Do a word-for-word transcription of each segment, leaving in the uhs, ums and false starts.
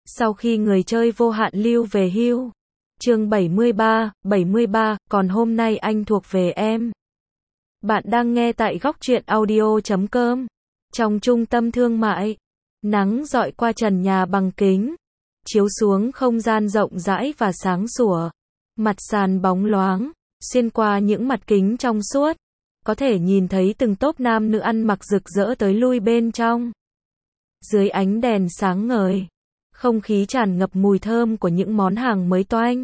Sau khi người chơi vô hạn lưu về hưu. Chương bảy mươi ba, bảy mươi ba, còn hôm nay anh thuộc về em. Bạn đang nghe tại góc truyện audio chấm com. Trong trung tâm thương mại, nắng rọi qua trần nhà bằng kính, chiếu xuống không gian rộng rãi và sáng sủa. Mặt sàn bóng loáng, xuyên qua những mặt kính trong suốt, có thể nhìn thấy từng tốp nam nữ ăn mặc rực rỡ tới lui bên trong. Dưới ánh đèn sáng ngời, không khí tràn ngập mùi thơm của những món hàng mới toanh.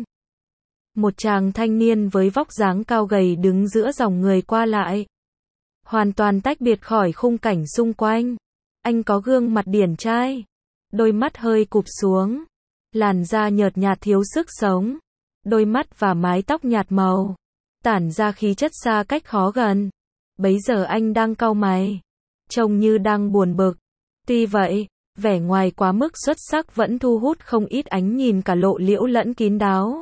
Một chàng thanh niên với vóc dáng cao gầy đứng giữa dòng người qua lại, hoàn toàn tách biệt khỏi khung cảnh xung quanh. Anh có gương mặt điển trai, đôi mắt hơi cụp xuống, làn da nhợt nhạt thiếu sức sống, đôi mắt và mái tóc nhạt màu, tản ra khí chất xa cách khó gần. Bấy giờ anh đang cau mày, trông như đang buồn bực. Tuy vậy, vẻ ngoài quá mức xuất sắc vẫn thu hút không ít ánh nhìn cả lộ liễu lẫn kín đáo.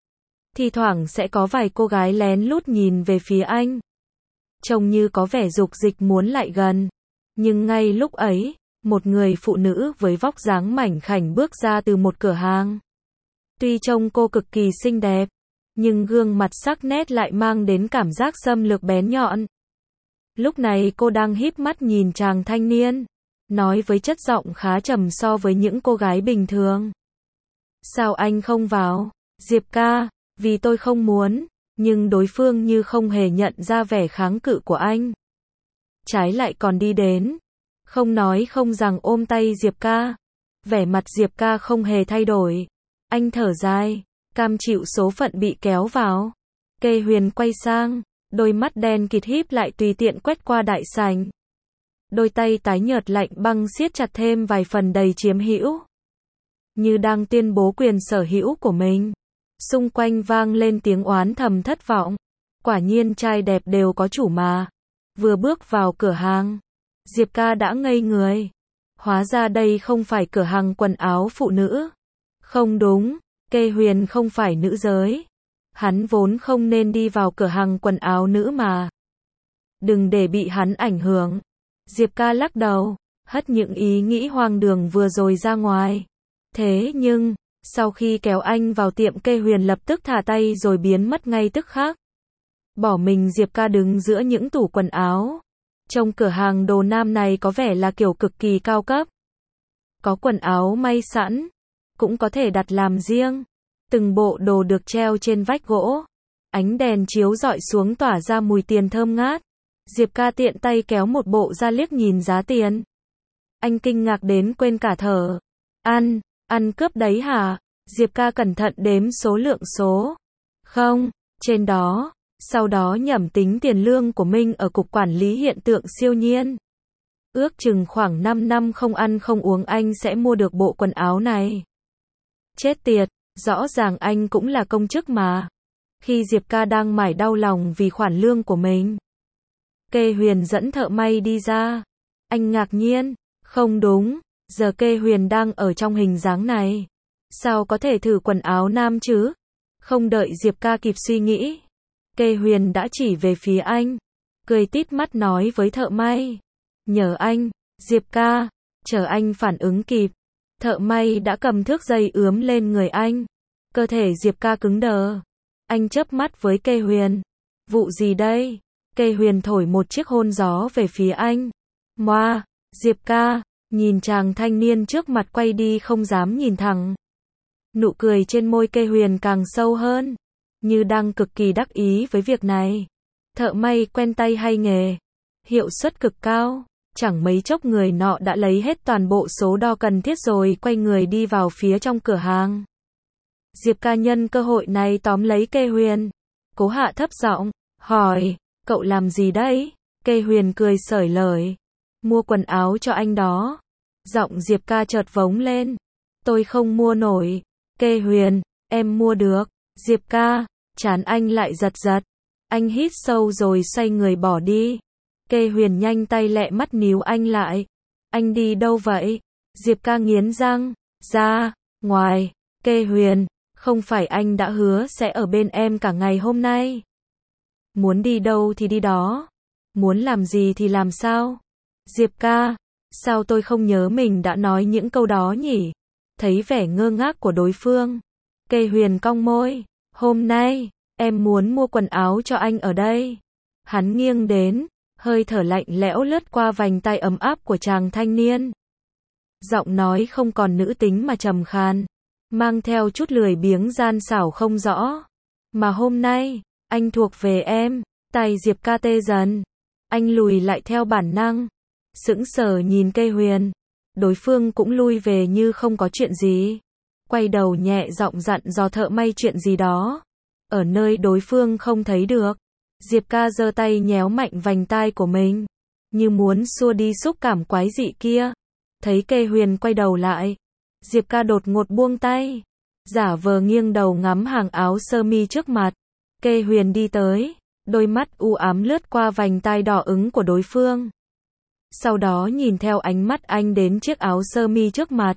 Thi thoảng sẽ có vài cô gái lén lút nhìn về phía anh, trông như có vẻ dục dịch muốn lại gần. Nhưng ngay lúc ấy, một người phụ nữ với vóc dáng mảnh khảnh bước ra từ một cửa hàng. Tuy trông cô cực kỳ xinh đẹp, nhưng gương mặt sắc nét lại mang đến cảm giác xâm lược bén nhọn. Lúc này cô đang híp mắt nhìn chàng thanh niên, nói với chất giọng khá trầm so với những cô gái bình thường. Sao anh không vào, Diệp ca? Vì tôi không muốn, nhưng đối phương như không hề nhận ra vẻ kháng cự của anh. Trái lại còn đi đến, không nói không rằng ôm tay Diệp ca. Vẻ mặt Diệp ca không hề thay đổi. Anh thở dài, cam chịu số phận bị kéo vào. Kê Huyền quay sang, đôi mắt đen kịt híp lại tùy tiện quét qua đại sảnh. Đôi tay tái nhợt lạnh băng siết chặt thêm vài phần đầy chiếm hữu, như đang tuyên bố quyền sở hữu của mình. Xung quanh vang lên tiếng oán thầm thất vọng. Quả nhiên trai đẹp đều có chủ mà. Vừa bước vào cửa hàng, Diệp ca đã ngây người. Hóa ra đây không phải cửa hàng quần áo phụ nữ. Không đúng, Kê Huyền không phải nữ giới. Hắn vốn không nên đi vào cửa hàng quần áo nữ mà. Đừng để bị hắn ảnh hưởng. Diệp ca lắc đầu, hất những ý nghĩ hoang đường vừa rồi ra ngoài. Thế nhưng, sau khi kéo anh vào tiệm, Kê Huyền lập tức thả tay rồi biến mất ngay tức khắc. Bỏ mình Diệp ca đứng giữa những tủ quần áo. Trong cửa hàng đồ nam này có vẻ là kiểu cực kỳ cao cấp. Có quần áo may sẵn, cũng có thể đặt làm riêng. Từng bộ đồ được treo trên vách gỗ. Ánh đèn chiếu rọi xuống tỏa ra mùi tiền thơm ngát. Diệp ca tiện tay kéo một bộ ra liếc nhìn giá tiền. Anh kinh ngạc đến quên cả thở. Ăn, ăn cướp đấy hả? Diệp ca cẩn thận đếm số lượng số. Không, trên đó. Sau đó nhẩm tính tiền lương của mình ở cục quản lý hiện tượng siêu nhiên. Ước chừng khoảng năm năm không ăn không uống anh sẽ mua được bộ quần áo này. Chết tiệt, rõ ràng anh cũng là công chức mà. Khi Diệp ca đang mải đau lòng vì khoản lương của mình, Kê Huyền dẫn thợ may đi ra. Anh ngạc nhiên, không đúng, giờ Kê Huyền đang ở trong hình dáng này. Sao có thể thử quần áo nam chứ? Không đợi Diệp ca kịp suy nghĩ, Kê Huyền đã chỉ về phía anh, cười tít mắt nói với thợ may. Nhờ anh, Diệp ca. Chờ anh phản ứng kịp, thợ may đã cầm thước dây ướm lên người anh. Cơ thể Diệp ca cứng đờ. Anh chớp mắt với Kê Huyền. Vụ gì đây? Kê Huyền thổi một chiếc hôn gió về phía anh. Moa, Diệp ca, nhìn chàng thanh niên trước mặt quay đi không dám nhìn thẳng. Nụ cười trên môi Kê Huyền càng sâu hơn, như đang cực kỳ đắc ý với việc này. Thợ may quen tay hay nghề, hiệu suất cực cao. Chẳng mấy chốc người nọ đã lấy hết toàn bộ số đo cần thiết rồi quay người đi vào phía trong cửa hàng. Diệp ca nhân cơ hội này tóm lấy Kê Huyền, cố hạ thấp giọng, hỏi, cậu làm gì đấy? Kê Huyền cười xởi lời, mua quần áo cho anh đó. Giọng Diệp ca chợt vống lên, tôi không mua nổi. Kê Huyền, em mua được. Diệp ca, trán anh lại giật giật. Anh hít sâu rồi xoay người bỏ đi. Kê Huyền nhanh tay lẹ mắt níu anh lại. Anh đi đâu vậy? Diệp ca nghiến răng, ra, ngoài. Kê Huyền, không phải anh đã hứa sẽ ở bên em cả ngày hôm nay? Muốn đi đâu thì đi đó. Muốn làm gì thì làm sao? Diệp ca, sao tôi không nhớ mình đã nói những câu đó nhỉ? Thấy vẻ ngơ ngác của đối phương, Kê Huyền cong môi, hôm nay, em muốn mua quần áo cho anh ở đây. Hắn nghiêng đến, hơi thở lạnh lẽo lướt qua vành tay ấm áp của chàng thanh niên. Giọng nói không còn nữ tính mà trầm khàn, mang theo chút lười biếng gian xảo không rõ. Mà hôm nay, anh thuộc về em. Tay Diệp Ca tê dần. Anh lùi lại theo bản năng. Sững sờ nhìn Kê Huyền. Đối phương cũng lui về như không có chuyện gì. Quay đầu nhẹ giọng dặn dò thợ may chuyện gì đó. Ở nơi đối phương không thấy được. Diệp Ca giơ tay nhéo mạnh vành tai của mình. Như muốn xua đi xúc cảm quái dị kia. Thấy Kê Huyền quay đầu lại. Diệp Ca đột ngột buông tay. Giả vờ nghiêng đầu ngắm hàng áo sơ mi trước mặt. Kê Huyền đi tới. Đôi mắt u ám lướt qua vành tai đỏ ửng của đối phương. Sau đó nhìn theo ánh mắt anh đến chiếc áo sơ mi trước mặt.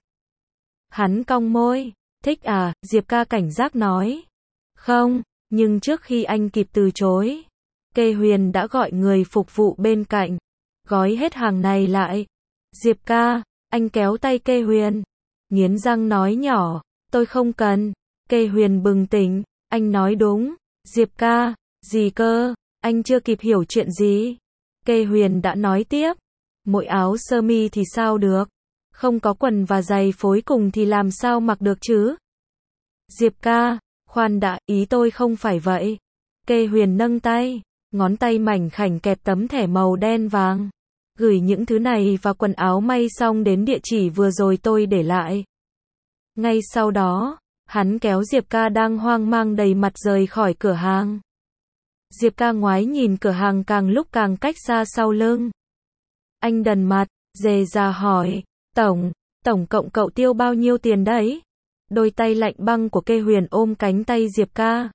Hắn cong môi. Thích à, Diệp Ca cảnh giác nói. Không, nhưng trước khi anh kịp từ chối, Kê Huyền đã gọi người phục vụ bên cạnh. Gói hết hàng này lại. Diệp Ca, anh kéo tay Kê Huyền. Nghiến răng nói nhỏ, tôi không cần. Kê Huyền bừng tỉnh, anh nói đúng. Diệp Ca, gì cơ, anh chưa kịp hiểu chuyện gì. Kê Huyền đã nói tiếp, mỗi áo sơ mi thì sao được, không có quần và giày phối cùng thì làm sao mặc được chứ. Diệp Ca, khoan đã, ý tôi không phải vậy. Kê Huyền nâng tay, ngón tay mảnh khảnh kẹp tấm thẻ màu đen vàng. Gửi những thứ này và quần áo may xong đến địa chỉ vừa rồi tôi để lại. Ngay sau đó, hắn kéo Diệp Ca đang hoang mang đầy mặt rời khỏi cửa hàng. Diệp Ca ngoái nhìn cửa hàng càng lúc càng cách xa sau lưng. Anh đần mặt, dè dà hỏi, Tổng, tổng cộng cậu tiêu bao nhiêu tiền đấy? Đôi tay lạnh băng của Kê Huyền ôm cánh tay Diệp Ca.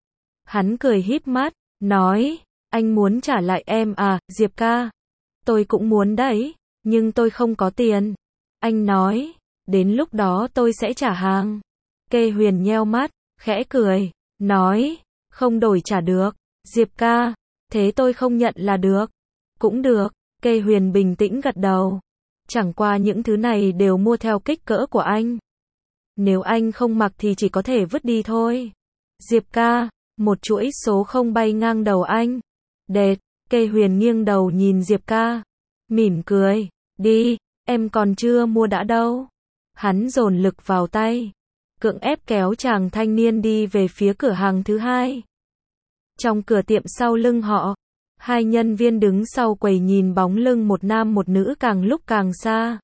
Hắn cười híp mắt, nói, anh muốn trả lại em à, Diệp Ca? Tôi cũng muốn đấy, nhưng tôi không có tiền. Anh nói, đến lúc đó tôi sẽ trả hàng. Kê Huyền nheo mắt, khẽ cười, nói, không đổi trả được. Diệp Ca, thế tôi không nhận là được. Cũng được, Kê Huyền bình tĩnh gật đầu. Chẳng qua những thứ này đều mua theo kích cỡ của anh. Nếu anh không mặc thì chỉ có thể vứt đi thôi. Diệp Ca, một chuỗi số không bay ngang đầu anh. Đệt, Kê Huyền nghiêng đầu nhìn Diệp Ca. Mỉm cười, đi, em còn chưa mua đã đâu. Hắn dồn lực vào tay. Cưỡng ép kéo chàng thanh niên đi về phía cửa hàng thứ hai. Trong cửa tiệm sau lưng họ, hai nhân viên đứng sau quầy nhìn bóng lưng một nam một nữ càng lúc càng xa.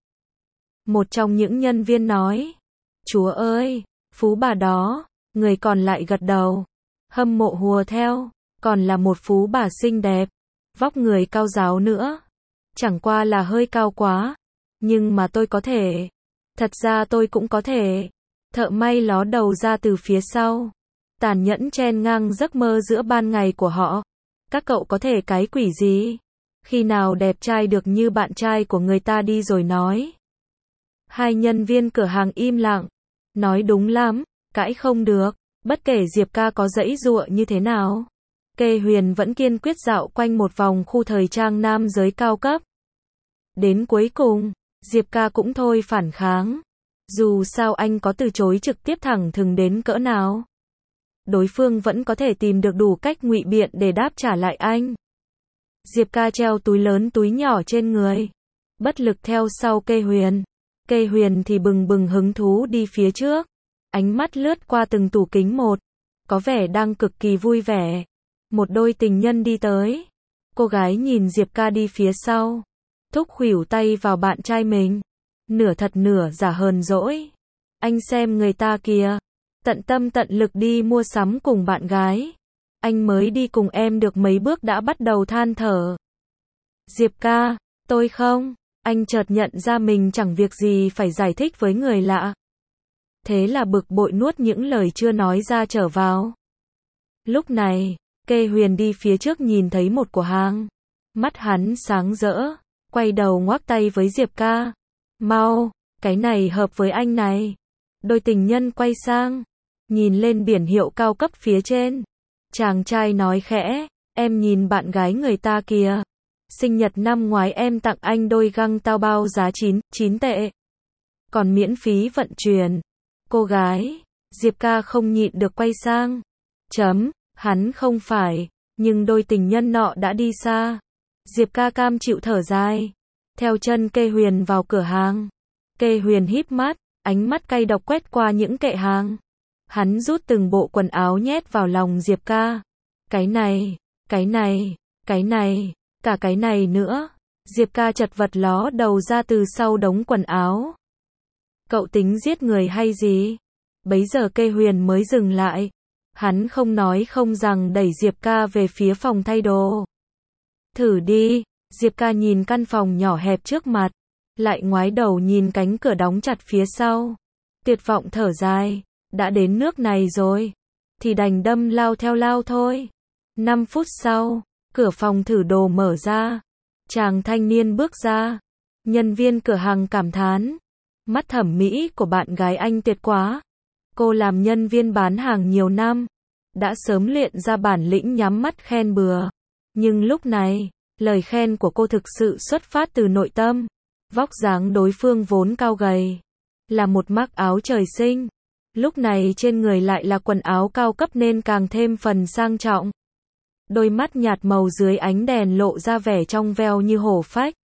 Một trong những nhân viên nói, chúa ơi, phú bà đó, người còn lại gật đầu, hâm mộ hùa theo, còn là một phú bà xinh đẹp, vóc người cao ráo nữa, chẳng qua là hơi cao quá, nhưng mà tôi có thể, thật ra tôi cũng có thể. Thợ may ló đầu ra từ phía sau. Tàn nhẫn chen ngang giấc mơ giữa ban ngày của họ. Các cậu có thể cái quỷ gì? Khi nào đẹp trai được như bạn trai của người ta đi rồi nói. Hai nhân viên cửa hàng im lặng. Nói đúng lắm, cãi không được. Bất kể Diệp Ca có giãy giụa như thế nào. Kê Huyền vẫn kiên quyết dạo quanh một vòng khu thời trang nam giới cao cấp. Đến cuối cùng, Diệp Ca cũng thôi phản kháng. Dù sao anh có từ chối trực tiếp thẳng thừng đến cỡ nào, đối phương vẫn có thể tìm được đủ cách ngụy biện để đáp trả lại anh. Diệp Ca treo túi lớn túi nhỏ trên người, bất lực theo sau Kê Huyền. Kê Huyền thì bừng bừng hứng thú đi phía trước, ánh mắt lướt qua từng tủ kính một, có vẻ đang cực kỳ vui vẻ. Một đôi tình nhân đi tới, cô gái nhìn Diệp Ca đi phía sau, thúc khuỷu tay vào bạn trai mình. Nửa thật nửa giả hờn dỗi. Anh xem người ta kìa, tận tâm tận lực đi mua sắm cùng bạn gái. Anh mới đi cùng em được mấy bước đã bắt đầu than thở. Diệp Ca, tôi không. Anh chợt nhận ra mình chẳng việc gì phải giải thích với người lạ. Thế là bực bội nuốt những lời chưa nói ra trở vào. Lúc này, Kê Huyền đi phía trước nhìn thấy một cửa hàng. Mắt hắn sáng rỡ, quay đầu ngoắc tay với Diệp Ca. Mau, cái này hợp với anh này. Đôi tình nhân quay sang, nhìn lên biển hiệu cao cấp phía trên. Chàng trai nói khẽ, em nhìn bạn gái người ta kìa. Sinh nhật năm ngoái em tặng anh đôi găng tao bao giá chín, chín tệ. còn miễn phí vận chuyển. Cô gái, Diệp ca không nhịn được quay sang. Chấm, hắn không phải, nhưng đôi tình nhân nọ đã đi xa. Diệp ca cam chịu thở dài. Theo chân Kê Huyền vào cửa hàng. Kê Huyền híp mắt, ánh mắt cay độc quét qua những kệ hàng. Hắn rút từng bộ quần áo nhét vào lòng Diệp ca. Cái này, cái này, cái này, cả cái này nữa. Diệp ca chật vật ló đầu ra từ sau đống quần áo. Cậu tính giết người hay gì? Bấy giờ Kê Huyền mới dừng lại. Hắn không nói không rằng đẩy Diệp ca về phía phòng thay đồ. Thử đi. Diệp ca nhìn căn phòng nhỏ hẹp trước mặt. Lại ngoái đầu nhìn cánh cửa đóng chặt phía sau. Tuyệt vọng thở dài. Đã đến nước này rồi. Thì đành đâm lao theo lao thôi. Năm phút sau, cửa phòng thử đồ mở ra. Chàng thanh niên bước ra. Nhân viên cửa hàng cảm thán. Mắt thẩm mỹ của bạn gái anh tuyệt quá. Cô làm nhân viên bán hàng nhiều năm. Đã sớm luyện ra bản lĩnh nhắm mắt khen bừa. Nhưng lúc này, lời khen của cô thực sự xuất phát từ nội tâm. Vóc dáng đối phương vốn cao gầy. Là một mác áo trời sinh. Lúc này trên người lại là quần áo cao cấp nên càng thêm phần sang trọng. Đôi mắt nhạt màu dưới ánh đèn lộ ra vẻ trong veo như hổ phách.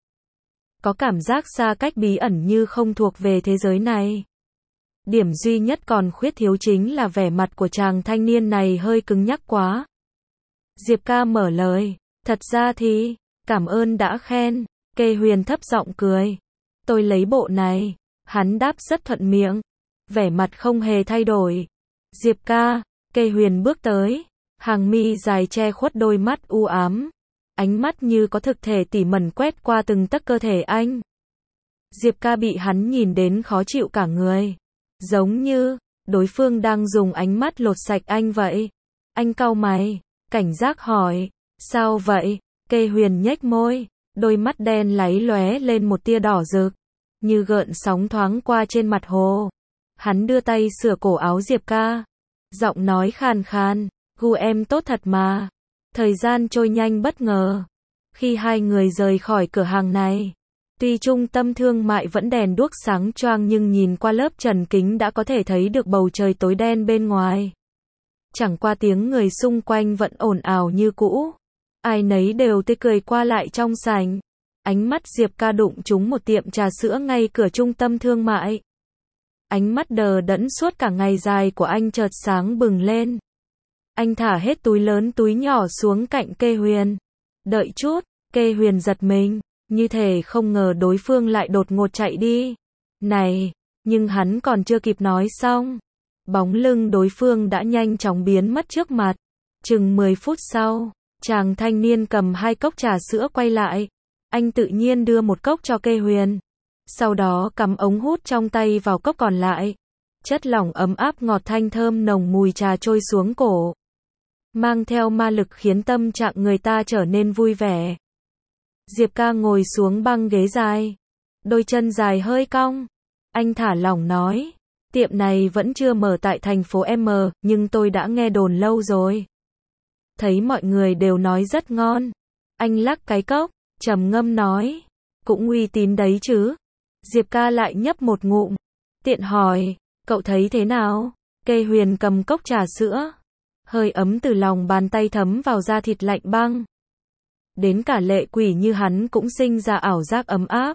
Có cảm giác xa cách bí ẩn như không thuộc về thế giới này. Điểm duy nhất còn khuyết thiếu chính là vẻ mặt của chàng thanh niên này hơi cứng nhắc quá. Diệp ca mở lời. Thật ra thì, cảm ơn đã khen. Kê Huyền thấp giọng cười. Tôi lấy bộ này. Hắn đáp rất thuận miệng. Vẻ mặt không hề thay đổi. Diệp ca, Kê Huyền bước tới. Hàng mi dài che khuất đôi mắt u ám. Ánh mắt như có thực thể tỉ mẩn quét qua từng tấc cơ thể anh. Diệp ca bị hắn nhìn đến khó chịu cả người. Giống như, đối phương đang dùng ánh mắt lột sạch anh vậy. Anh cau mày, cảnh giác hỏi, sao vậy? Kê Huyền nhếch môi, đôi mắt đen láy lóe lên một tia đỏ rực, như gợn sóng thoáng qua trên mặt hồ. Hắn đưa tay sửa cổ áo Diệp ca. Giọng nói khàn khàn, gu em tốt thật mà. Thời gian trôi nhanh bất ngờ. Khi hai người rời khỏi cửa hàng này, tuy trung tâm thương mại vẫn đèn đuốc sáng choang nhưng nhìn qua lớp trần kính đã có thể thấy được bầu trời tối đen bên ngoài. Chẳng qua tiếng người xung quanh vẫn ồn ào như cũ. Ai nấy đều tươi cười qua lại trong sảnh. Ánh mắt Diệp ca đụng trúng một tiệm trà sữa ngay cửa trung tâm thương mại. Ánh mắt đờ đẫn suốt cả ngày dài của anh chợt sáng bừng lên. Anh thả hết túi lớn túi nhỏ xuống cạnh Kê Huyền. Đợi chút, Kê Huyền giật mình, như thể không ngờ đối phương lại đột ngột chạy đi. Này, nhưng hắn còn chưa kịp nói xong. Bóng lưng đối phương đã nhanh chóng biến mất trước mặt. Chừng mười phút sau, chàng thanh niên cầm hai cốc trà sữa quay lại. Anh tự nhiên đưa một cốc cho Kê Huyền. Sau đó cắm ống hút trong tay vào cốc còn lại. Chất lỏng ấm áp ngọt thanh thơm nồng mùi trà trôi xuống cổ. Mang theo ma lực khiến tâm trạng người ta trở nên vui vẻ. Diệp ca ngồi xuống băng ghế dài. Đôi chân dài hơi cong. Anh thả lỏng nói. Tiệm này vẫn chưa mở tại thành phố M, nhưng tôi đã nghe đồn lâu rồi. Thấy mọi người đều nói rất ngon. Anh lắc cái cốc, trầm ngâm nói. Cũng uy tín đấy chứ. Diệp ca lại nhấp một ngụm. Tiện hỏi, cậu thấy thế nào? Kê Huyền cầm cốc trà sữa. Hơi ấm từ lòng bàn tay thấm vào da thịt lạnh băng. Đến cả lệ quỷ như hắn cũng sinh ra ảo giác ấm áp.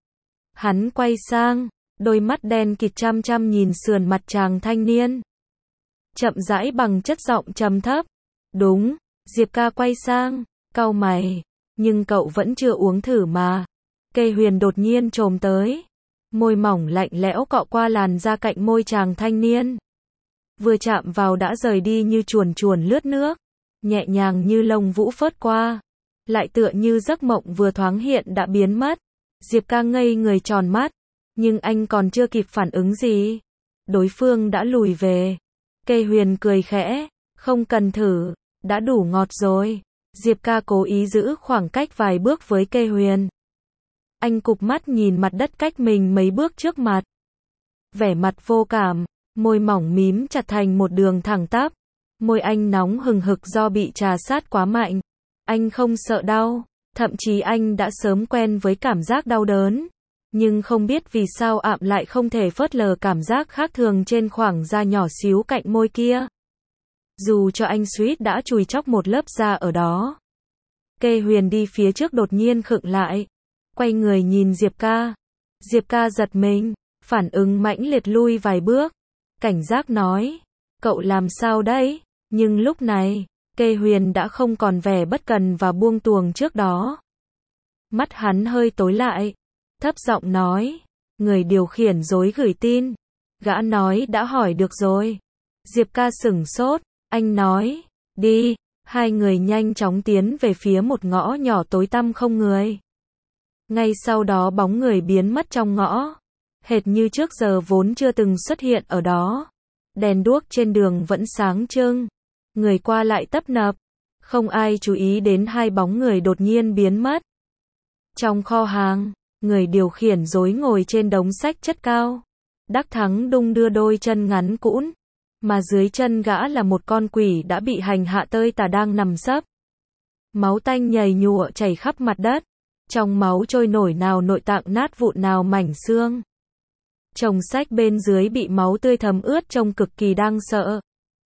Hắn quay sang, đôi mắt đen kịt chăm chăm nhìn sườn mặt chàng thanh niên. Chậm rãi bằng chất giọng trầm thấp. Đúng, Diệp ca quay sang, cau mày. Nhưng cậu vẫn chưa uống thử mà. Kê Huyền đột nhiên chồm tới. Môi mỏng lạnh lẽo cọ qua làn da cạnh môi chàng thanh niên. Vừa chạm vào đã rời đi như chuồn chuồn lướt nước. Nhẹ nhàng như lông vũ phớt qua. Lại tựa như giấc mộng vừa thoáng hiện đã biến mất. Diệp ca ngây người tròn mắt. Nhưng anh còn chưa kịp phản ứng gì. Đối phương đã lùi về. Kê Huyền cười khẽ. Không cần thử. Đã đủ ngọt rồi. Diệp ca cố ý giữ khoảng cách vài bước với Kê Huyền. Anh cụp mắt nhìn mặt đất cách mình mấy bước trước mặt. Vẻ mặt vô cảm. Môi mỏng mím chặt thành một đường thẳng tắp. Môi anh nóng hừng hực do bị trà sát quá mạnh. Anh không sợ đau. Thậm chí anh đã sớm quen với cảm giác đau đớn. Nhưng không biết vì sao ạm lại không thể phớt lờ cảm giác khác thường trên khoảng da nhỏ xíu cạnh môi kia. Dù cho anh suýt đã chùi chóc một lớp da ở đó. Kê Huyền đi phía trước đột nhiên khựng lại. Quay người nhìn Diệp ca. Diệp ca giật mình, phản ứng mãnh liệt lui vài bước. Cảnh giác nói, cậu làm sao đấy? Nhưng lúc này, Kê Huyền đã không còn vẻ bất cần và buông tuồng trước đó. Mắt hắn hơi tối lại, thấp giọng nói, người điều khiển dối gửi tin. Gã nói đã hỏi được rồi. Diệp ca sửng sốt, anh nói, đi. Hai người nhanh chóng tiến về phía một ngõ nhỏ tối tăm không người. Ngay sau đó bóng người biến mất trong ngõ. Hệt như trước giờ vốn chưa từng xuất hiện ở đó. Đèn đuốc trên đường vẫn sáng trưng. Người qua lại tấp nập. Không ai chú ý đến hai bóng người đột nhiên biến mất. Trong kho hàng, người điều khiển rối ngồi trên đống sách chất cao. Đắc Thắng đung đưa đôi chân ngắn cũn. Mà dưới chân gã là một con quỷ đã bị hành hạ tơi tả đang nằm sấp. Máu tanh nhầy nhụa chảy khắp mặt đất. Trong máu trôi nổi nào nội tạng nát vụn nào mảnh xương. Chồng sách bên dưới bị máu tươi thấm ướt trông cực kỳ đáng sợ.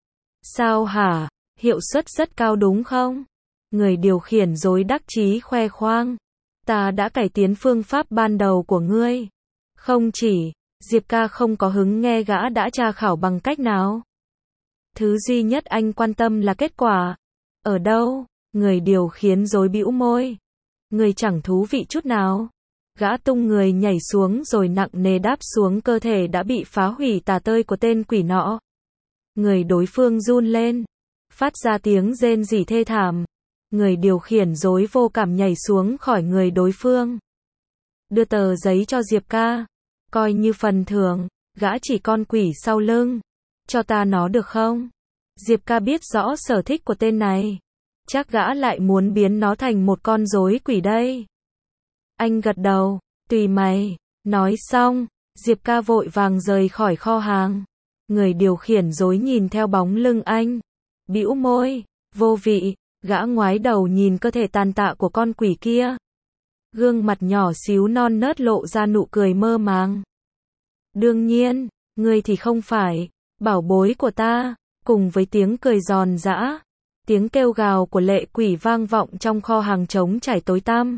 Sao hả? Hiệu suất rất cao đúng không? Người điều khiển rối đắc chí khoe khoang. Ta đã cải tiến phương pháp ban đầu của ngươi. Không chỉ, Diệp ca không có hứng nghe gã đã tra khảo bằng cách nào. Thứ duy nhất anh quan tâm là kết quả. Ở đâu? Người điều khiển rối bĩu môi. Người chẳng thú vị chút nào. Gã tung người nhảy xuống rồi nặng nề đáp xuống cơ thể đã bị phá hủy tả tơi của tên quỷ nọ. Người đối phương run lên, phát ra tiếng rên rỉ thê thảm. Người điều khiển rối vô cảm nhảy xuống khỏi người đối phương. Đưa tờ giấy cho Diệp ca. Coi như phần thưởng, gã chỉ con quỷ sau lưng. Cho ta nó được không? Diệp ca biết rõ sở thích của tên này. Chắc gã lại muốn biến nó thành một con rối quỷ đây. Anh gật đầu, tùy mày. Nói xong, Diệp ca vội vàng rời khỏi kho hàng. Người điều khiển rối nhìn theo bóng lưng anh. Bĩu môi, vô vị, gã ngoái đầu nhìn cơ thể tàn tạ của con quỷ kia. Gương mặt nhỏ xíu non nớt lộ ra nụ cười mơ màng. Đương nhiên, ngươi thì không phải, bảo bối của ta. Cùng với tiếng cười giòn giã, tiếng kêu gào của lệ quỷ vang vọng trong kho hàng trống trải tối tăm.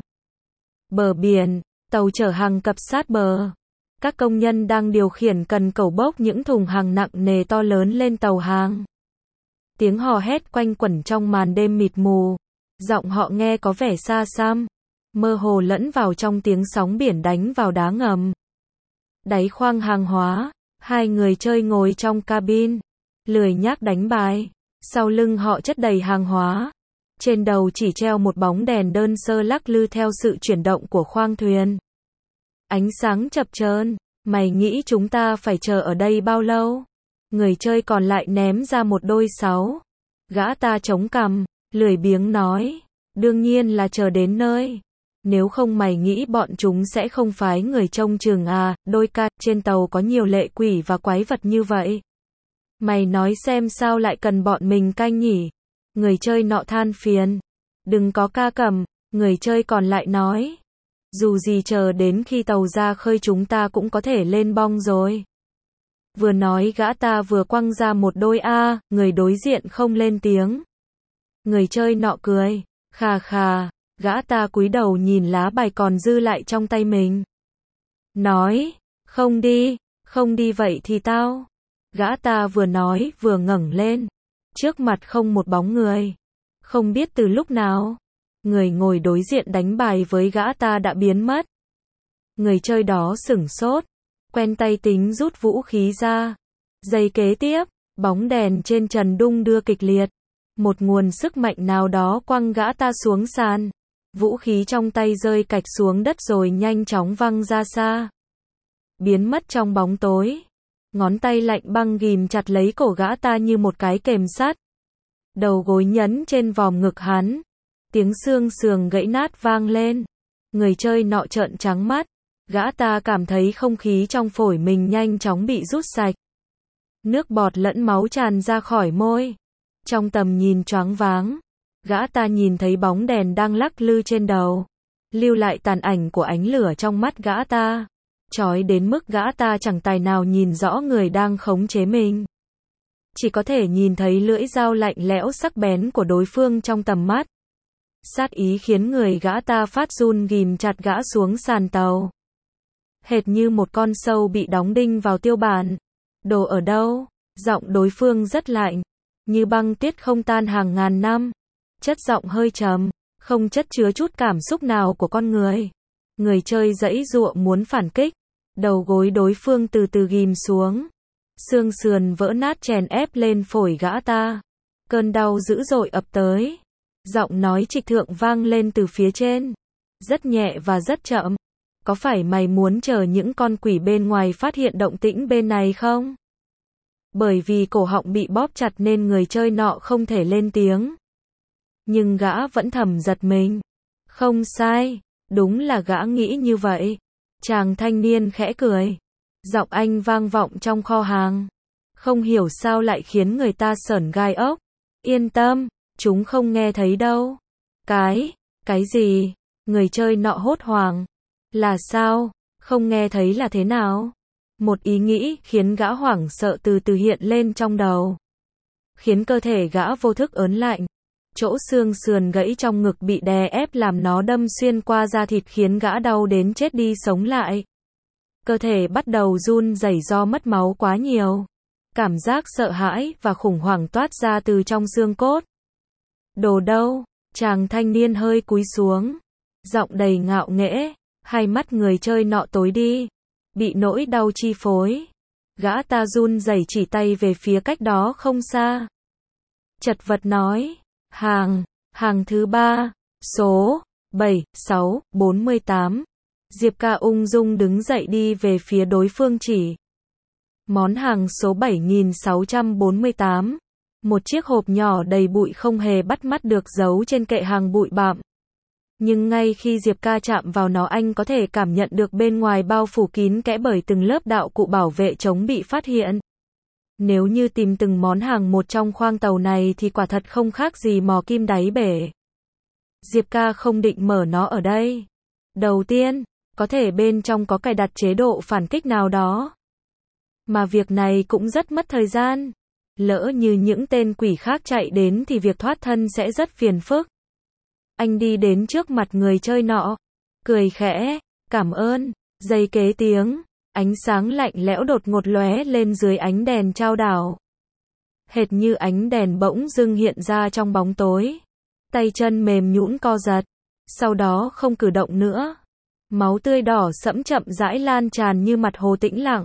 Bờ biển, tàu chở hàng cập sát bờ. Các công nhân đang điều khiển cần cẩu bốc những thùng hàng nặng nề to lớn lên tàu hàng. Tiếng hò hét quanh quẩn trong màn đêm mịt mù. Giọng họ nghe có vẻ xa xăm, mơ hồ lẫn vào trong tiếng sóng biển đánh vào đá ngầm. Đáy khoang hàng hóa, hai người chơi ngồi trong cabin, lười nhác đánh bài. Sau lưng họ chất đầy hàng hóa. Trên đầu chỉ treo một bóng đèn đơn sơ lắc lư theo sự chuyển động của khoang thuyền. Ánh sáng chập chờn, mày nghĩ chúng ta phải chờ ở đây bao lâu? Người chơi còn lại ném ra một đôi sáu. Gã ta chống cằm, lười biếng nói, đương nhiên là chờ đến nơi. Nếu không mày nghĩ bọn chúng sẽ không phái người trông chừng à? Đôi ca, trên tàu có nhiều lệ quỷ và quái vật như vậy. Mày nói xem sao lại cần bọn mình canh nhỉ? Người chơi nọ than phiền. Đừng có ca cầm, người chơi còn lại nói. Dù gì chờ đến khi tàu ra khơi chúng ta cũng có thể lên bong rồi. Vừa nói gã ta vừa quăng ra một đôi A, người đối diện không lên tiếng. Người chơi nọ cười, khà khà, gã ta cúi đầu nhìn lá bài còn dư lại trong tay mình. Nói, không đi, không đi vậy thì tao. Gã ta vừa nói vừa ngẩng lên. Trước mặt không một bóng người. Không biết từ lúc nào, người ngồi đối diện đánh bài với gã ta đã biến mất. Người chơi đó sửng sốt, quen tay tính rút vũ khí ra. Giây kế tiếp, bóng đèn trên trần đung đưa kịch liệt. Một nguồn sức mạnh nào đó quăng gã ta xuống sàn. Vũ khí trong tay rơi cạch xuống đất rồi nhanh chóng văng ra xa. Biến mất trong bóng tối. Ngón tay lạnh băng ghìm chặt lấy cổ gã ta như một cái kềm sắt. Đầu gối nhấn trên vòm ngực hắn. Tiếng xương sườn gãy nát vang lên. Người chơi nọ trợn trắng mắt. Gã ta cảm thấy không khí trong phổi mình nhanh chóng bị rút sạch. Nước bọt lẫn máu tràn ra khỏi môi. Trong tầm nhìn choáng váng, gã ta nhìn thấy bóng đèn đang lắc lư trên đầu. Lưu lại tàn ảnh của ánh lửa trong mắt gã ta. chói đến mức gã ta chẳng tài nào nhìn rõ người đang khống chế mình. Chỉ có thể nhìn thấy lưỡi dao lạnh lẽo sắc bén của đối phương trong tầm mắt. Sát ý khiến người gã ta phát run ghìm chặt gã xuống sàn tàu. Hệt như một con sâu bị đóng đinh vào tiêu bản. Đồ ở đâu? Giọng đối phương rất lạnh, như băng tiết không tan hàng ngàn năm. Chất giọng hơi trầm, không chất chứa chút cảm xúc nào của con người. Người chơi giãy giụa muốn phản kích. Đầu gối đối phương từ từ ghim xuống. Xương sườn vỡ nát chèn ép lên phổi gã ta. Cơn đau dữ dội ập tới. Giọng nói trịch thượng vang lên từ phía trên. Rất nhẹ và rất chậm. Có phải mày muốn chờ những con quỷ bên ngoài phát hiện động tĩnh bên này không? Bởi vì cổ họng bị bóp chặt nên người chơi nọ không thể lên tiếng. Nhưng gã vẫn thầm giật mình. Không sai, đúng là gã nghĩ như vậy. Chàng thanh niên khẽ cười. Giọng anh vang vọng trong kho hàng. Không hiểu sao lại khiến người ta sởn gai ốc. Yên tâm, chúng không nghe thấy đâu. Cái, cái gì? Người chơi nọ hốt hoảng. Là sao? Không nghe thấy là thế nào? Một ý nghĩ khiến gã hoảng sợ từ từ hiện lên trong đầu. Khiến cơ thể gã vô thức ớn lạnh. Chỗ xương sườn gãy trong ngực bị đè ép làm nó đâm xuyên qua da thịt khiến gã đau đến chết đi sống lại. Cơ thể bắt đầu run rẩy do mất máu quá nhiều. Cảm giác sợ hãi và khủng hoảng toát ra từ trong xương cốt. Đồ đâu? Chàng thanh niên hơi cúi xuống. Giọng đầy ngạo nghễ. Hai mắt người chơi nọ tối đi. Bị nỗi đau chi phối. Gã ta run rẩy chỉ tay về phía cách đó không xa. Chật vật nói. Hàng, hàng thứ ba, số bảy sáu bốn mươi tám. Diệp Ca ung dung đứng dậy đi về phía đối phương chỉ. Món hàng số bảy nghìn sáu trăm bốn mươi tám. Một chiếc hộp nhỏ đầy bụi không hề bắt mắt được giấu trên kệ hàng bụi bặm. Nhưng ngay khi Diệp Ca chạm vào nó anh có thể cảm nhận được bên ngoài bao phủ kín kẽ bởi từng lớp đạo cụ bảo vệ chống bị phát hiện. Nếu như tìm từng món hàng một trong khoang tàu này thì quả thật không khác gì mò kim đáy bể. Diệp Ca không định mở nó ở đây. Đầu tiên, có thể bên trong có cài đặt chế độ phản kích nào đó. Mà việc này cũng rất mất thời gian. Lỡ như những tên quỷ khác chạy đến thì việc thoát thân sẽ rất phiền phức. Anh đi đến trước mặt người chơi nọ. Cười khẽ. Cảm ơn. Giây kế tiếng. Ánh sáng lạnh lẽo đột ngột lóe lên dưới ánh đèn trao đảo. Hệt như ánh đèn bỗng dưng hiện ra trong bóng tối. Tay chân mềm nhũn co giật. Sau đó không cử động nữa. Máu tươi đỏ sẫm chậm rãi lan tràn như mặt hồ tĩnh lặng.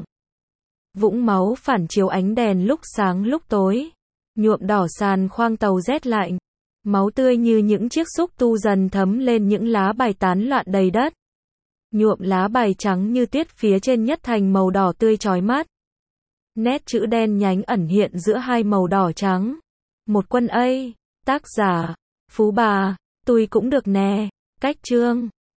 Vũng máu phản chiếu ánh đèn lúc sáng lúc tối. Nhuộm đỏ sàn khoang tàu rét lạnh. Máu tươi như những chiếc xúc tu dần thấm lên những lá bài tán loạn đầy đất. Nhuộm lá bài trắng như tuyết phía trên nhất thành màu đỏ tươi chói mắt. Nét chữ đen nhánh ẩn hiện giữa hai màu đỏ trắng. Một quân A. Tác giả. Phú Bà. Tui cũng được nè. Cách chương.